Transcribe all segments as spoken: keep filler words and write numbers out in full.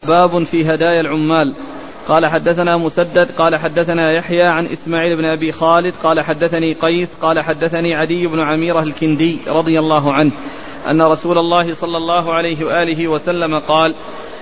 باب في هدايا العمال. قال حدثنا مسدد قال حدثنا يحيى عن إسماعيل بن أبي خالد قال حدثني قيس قال حدثني عدي بن عميرة الكندي رضي الله عنه أن رسول الله صلى الله عليه وآله وسلم قال: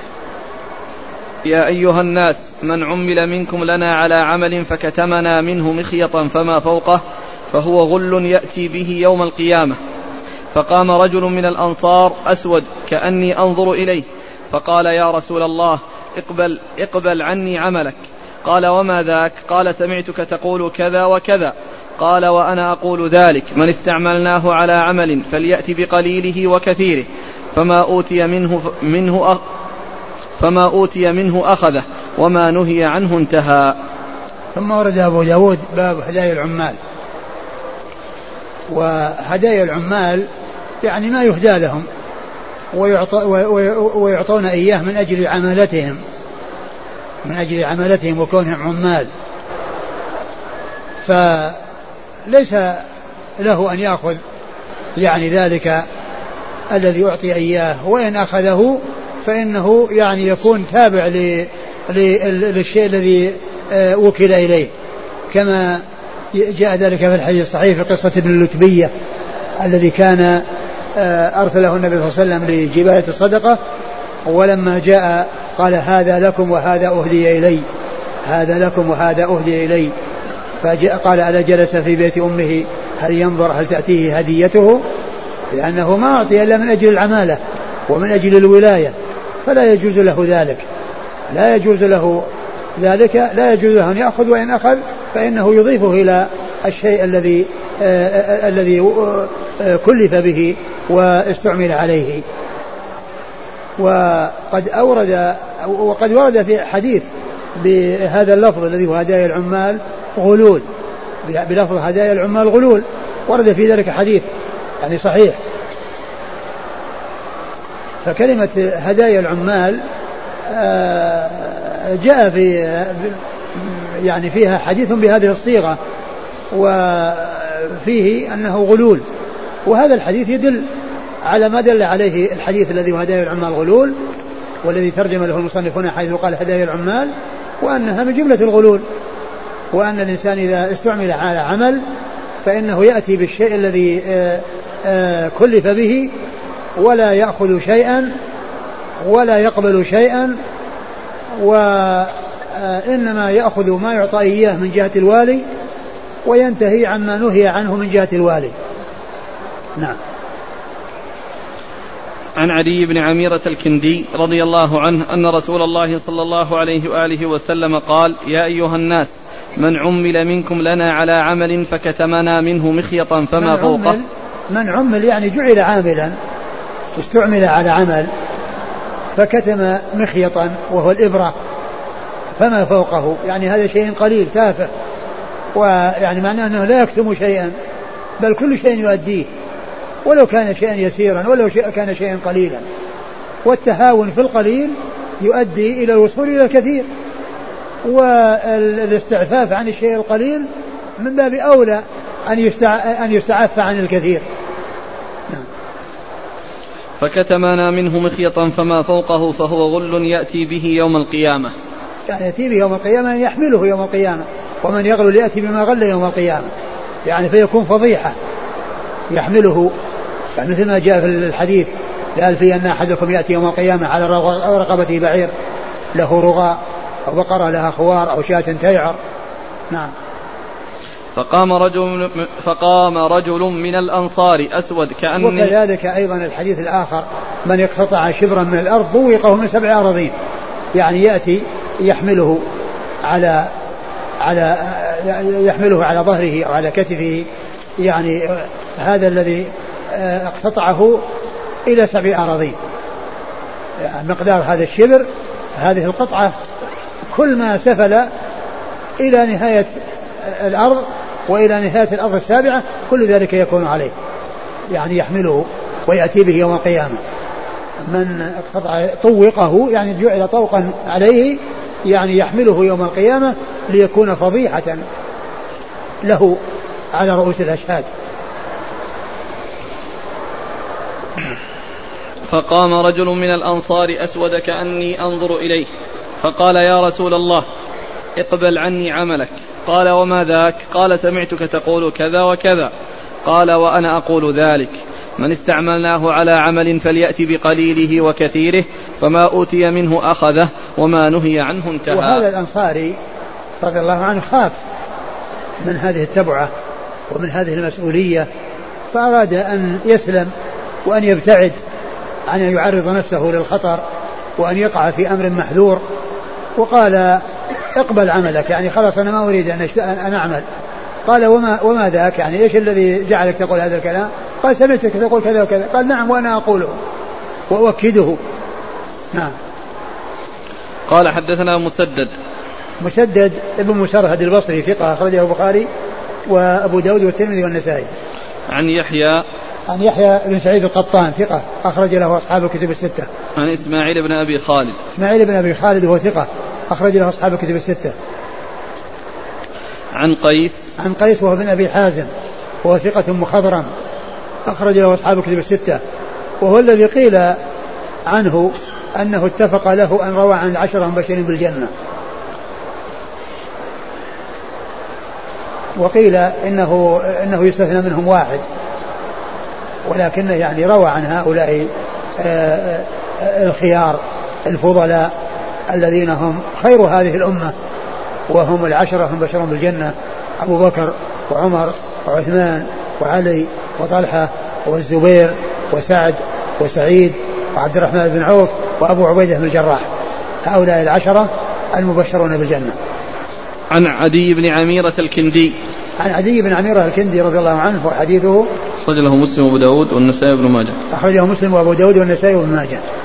يا أيها الناس، من عمل منكم لنا على عمل فكتمنا منه مخيطا فما فوقه فهو غل يأتي به يوم القيامة. فقام رجل من الأنصار أسود كأني أنظر إليه فقال: يا رسول الله، اقبل, اقبل عني عملك. قال: وما ذاك؟ قال: سمعتك تقول كذا وكذا. قال: وأنا أقول ذلك، من استعملناه على عمل فليأتي بقليله وكثيره، فما أوتي منه, منه أخ فما أوتي منه أخذه، وما نهي عنه انتهى. ثم ورد أبو داود باب هدايا العمال. وهدايا العمال يعني ما يهدى لهم ويعطون إياه من أجل عمالتهم من أجل عمالتهم وكونهم عمال، فليس له أن يأخذ يعني ذلك الذي أعطي إياه، وإن أخذه فإنه يعني يكون تابع للشيء الذي وكل إليه، كما جاء ذلك في الحديث الصحيح في قصة ابن اللتبية الذي كان أرسله النبي صلى الله عليه وسلم لجباية الصدقة، ولما جاء قال: هذا لكم وهذا أهدي إلي، هذا لكم وهذا أهدي إلي. فجاء قال: ألا جلس في بيت أمه هل ينظر هل تأتيه هديته؟ لأنه ما أعطي إلا من أجل العمالة ومن أجل الولاية، فلا يجوز له ذلك لا يجوز له ذلك لا يجوز له أن يأخذ، وإن أخذ فإنه يضيفه إلى الشيء الذي آه الذي آه كلف به واستعمل عليه. وقد أورد وقد ورد في حديث بهذا اللفظ الذي هو هدايا العمال غلول، بلفظ هدايا العمال غلول، ورد في ذلك حديث يعني صحيح. فكلمة هدايا العمال آه جاء في يعني فيها حديث بهذه الصيغة، وفيه أنه غلول، وهذا الحديث يدل على ما دل عليه الحديث الذي هو هدايا العمال غلول، والذي ترجم له المصنفون حيث قال هدايا العمال، وأنها من جملة الغلول، وأن الإنسان إذا استعمل على عمل فإنه يأتي بالشيء الذي آآ آآ كلف به، ولا يأخذ شيئا ولا يقبل شيئا، وإنما يأخذ ما يعطى إياه من جهة الوالي وينتهي عما نهي عنه من جهة الوالي. نعم. عن عدي بن عميرة الكندي رضي الله عنه أن رسول الله صلى الله عليه وآله وسلم قال: يا أيها الناس، من عمل منكم لنا على عمل فكتمنا منه مخيطا فما فوقه. من عمل يعني جعل عاملا، استعمل على عمل فكتم مخيطا وهو الإبرة فما فوقه، يعني هذا شيء قليل تافه، ويعني معناه أنه لا يكتم شيئا بل كل شيء يؤديه، ولو كان شيئا يسيرا ولو كان شيئا قليلا، والتهاون في القليل يؤدي إلى الوصول إلى الكثير، والاستعفاف عن الشيء القليل من باب أولى أن يستعف عن الكثير. فكتمنا منه مخيطا فما فوقه فهو غل يأتي به يوم القيامة. يعني يأتي به يوم القيامة يحمله يوم القيامة، ومن يغل يأتي بما غل يوم القيامة، يعني فيكون فضيحة يحمله، يعني مثل ما جاء في الحديث: لألفين أحدكم يأتي يوم القيامة على رقبته بعير له رغاء أو بقرة لها خوار أو شاة تيعر. نعم. فقام رجل فقام رجل من الأنصار أسود كأني. وكذلك أيضا الحديث الآخر: من اقتطع شبرا من الأرض ضوقه من سبع أراضين، يعني يأتي يحمله على على يحمله على ظهره أو على كتفه، يعني هذا الذي اقتطعه إلى سبع أراضين، يعني مقدار هذا الشبر، هذه القطعة كل ما سفل إلى نهاية الأرض وإلى نهاية الأرض السابعة كل ذلك يكون عليه، يعني يحمله ويأتي به يوم القيامة. من اقتطع طوقه يعني جعل طوقا عليه، يعني يحمله يوم القيامة ليكون فضيحة له على رؤوس الأشهاد. فقام رجل من الأنصار أسود كأني أنظر إليه فقال يا رسول الله اقبل عني عملك. قال وما ذاك؟ قال سمعتك تقول كذا وكذا. قال وأنا أقول ذلك، من استعملناه على عمل فليأتي بقليله وكثيره، فما أوتي منه أخذه وما نهي عنه انتهى. وهذا الأنصاري رضي الله عنه خاف من هذه التبعة ومن هذه المسؤولية، فأراد أن يسلم وأن يبتعد عن أن يعرض نفسه للخطر وأن يقع في أمر محذور، وقال اقبل عملك، يعني خلاص أنا ما أريد أن أعمل. قال وما, وما ذاك؟ يعني إيش الذي جعلك تقول هذا الكلام؟ قال سمعتك تقول كذا وكذا. قال نعم وأنا أقوله وأؤكده. نعم. قال حدثنا مسدد مسدد ابن مسرهد البصري ثقة أخرجه البخاري وأبو داود والترمذي والنسائي. عن يحيى عن يحيى بن سعيد القطان ثقة أخرج له أصحاب الكتب الستة. عن إسماعيل بن أبي خالد إسماعيل بن أبي خالد وهو ثقة أخرج له أصحاب الكتب الستة. عن قيس عن قيس وهو بن أبي حازم وهو ثقة مخضرم أخرج له أصحاب الكتب الستة، وهو الذي قيل عنه أنه اتفق له أن روى عن العشرة المبشرين بالجنة، وقيل إنه, إنه يستثنى منهم واحد، ولكن يعني روى عن هؤلاء الخيار الفضلاء الذين هم خير هذه الأمة، وهم العشرة المبشرون بالجنة: أبو بكر وعمر وعثمان وعلي وطلحة والزبير وسعد وسعيد وعبد الرحمن بن عوف وأبو عبيدة بن الجراح، هؤلاء العشرة المبشرون بالجنة. عن عدي بن عميرة الكندي عن عدي بن عميرة الكندي رضي الله عنه، وحديثه أخرجه مسلم وأبو داود والنسائي وابن ماجه. أخرجه مسلم وأبو داود والنسائي وابن ماجه.